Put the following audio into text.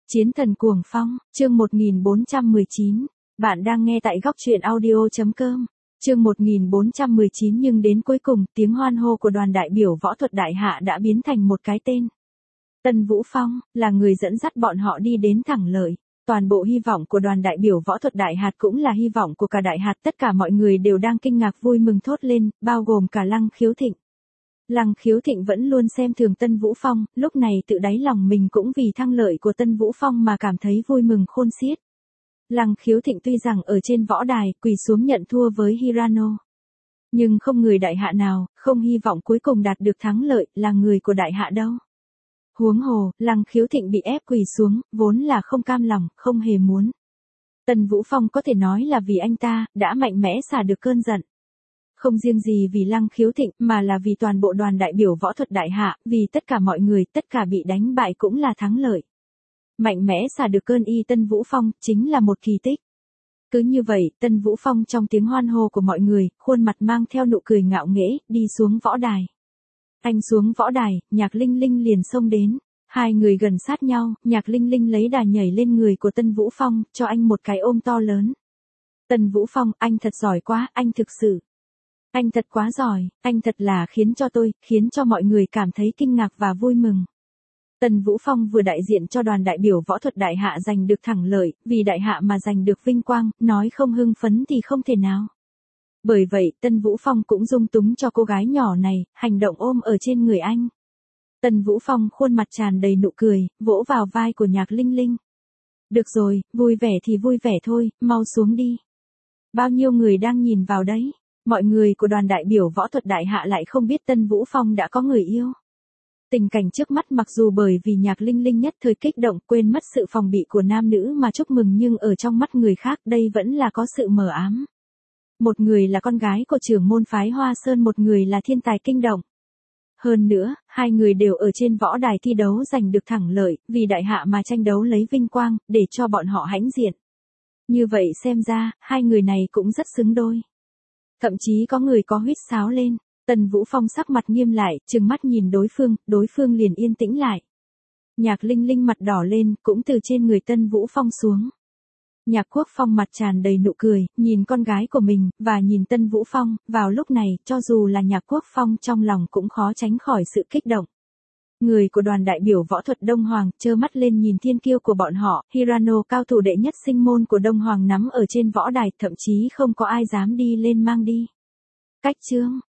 Chiến thần cuồng phong, chương 1419. Bạn đang nghe tại góc truyện audio.com. Chương 1419 nhưng đến cuối cùng, tiếng hoan hô của đoàn đại biểu võ thuật đại hạ đã biến thành một cái tên. Tân Vũ Phong, là người dẫn dắt bọn họ đi đến thẳng lợi. Toàn bộ hy vọng của đoàn đại biểu võ thuật đại hạt cũng là hy vọng của cả đại hạt, tất cả mọi người đều đang kinh ngạc vui mừng thốt lên, bao gồm cả Lăng Khiếu Thịnh. Lăng Khiếu Thịnh vẫn luôn xem thường Tân Vũ Phong, lúc này tự đáy lòng mình cũng vì thăng lợi của Tân Vũ Phong mà cảm thấy vui mừng khôn xiết. Lăng Khiếu Thịnh tuy rằng ở trên võ đài, quỳ xuống nhận thua với Hirano. Nhưng không người đại hạ nào, không hy vọng cuối cùng đạt được thắng lợi, là người của đại hạ đâu. Huống hồ, Lăng Khiếu Thịnh bị ép quỳ xuống, vốn là không cam lòng, không hề muốn. Tân Vũ Phong có thể nói là vì anh ta, đã mạnh mẽ xả được cơn giận. Không riêng gì vì Lăng Khiếu Thịnh, mà là vì toàn bộ đoàn đại biểu võ thuật đại hạ, vì tất cả mọi người, tất cả bị đánh bại cũng là thắng lợi. Mạnh mẽ xả được cơn Tân Vũ Phong, chính là một kỳ tích. Cứ như vậy, Tân Vũ Phong trong tiếng hoan hô của mọi người, khuôn mặt mang theo nụ cười ngạo nghễ, đi xuống võ đài. Anh xuống võ đài, Nhạc Linh Linh liền xông đến. Hai người gần sát nhau, Nhạc Linh Linh lấy đà nhảy lên người của Tân Vũ Phong, cho anh một cái ôm to lớn. Tân Vũ Phong, anh thật giỏi quá, anh thực sự. Anh thật quá giỏi, anh thật là khiến cho mọi người cảm thấy kinh ngạc và vui mừng. Tân Vũ Phong vừa đại diện cho đoàn đại biểu võ thuật đại hạ giành được thắng lợi, vì đại hạ mà giành được vinh quang, nói không hưng phấn thì không thể nào. Bởi vậy, Tân Vũ Phong cũng dung túng cho cô gái nhỏ này, hành động ôm ở trên người anh. Tân Vũ Phong khuôn mặt tràn đầy nụ cười, vỗ vào vai của Nhạc Linh Linh. Được rồi, vui vẻ thì vui vẻ thôi, mau xuống đi. Bao nhiêu người đang nhìn vào đấy. Mọi người của đoàn đại biểu võ thuật đại hạ lại không biết Tân Vũ Phong đã có người yêu. Tình cảnh trước mắt mặc dù bởi vì Nhạc Linh Linh nhất thời kích động quên mất sự phòng bị của nam nữ mà chúc mừng, nhưng ở trong mắt người khác đây vẫn là có sự mờ ám. Một người là con gái của trưởng môn phái Hoa Sơn, một người là thiên tài kinh động. Hơn nữa, hai người đều ở trên võ đài thi đấu giành được thắng lợi, vì đại hạ mà tranh đấu lấy vinh quang, để cho bọn họ hãnh diện. Như vậy xem ra, hai người này cũng rất xứng đôi. Thậm chí có người có huýt sáo lên. Tân Vũ Phong sắc mặt nghiêm lại, trừng mắt nhìn đối phương liền yên tĩnh lại. Nhạc Linh Linh mặt đỏ lên, cũng từ trên người Tân Vũ Phong xuống. Nhạc Quốc Phong mặt tràn đầy nụ cười, nhìn con gái của mình, và nhìn Tân Vũ Phong, vào lúc này, cho dù là Nhạc Quốc Phong trong lòng cũng khó tránh khỏi sự kích động. Người của đoàn đại biểu võ thuật Đông Hoàng, trơ mắt lên nhìn thiên kiêu của bọn họ, Hirano cao thủ đệ nhất sinh môn của Đông Hoàng nắm ở trên võ đài, thậm chí không có ai dám đi lên mang đi. Cách chương,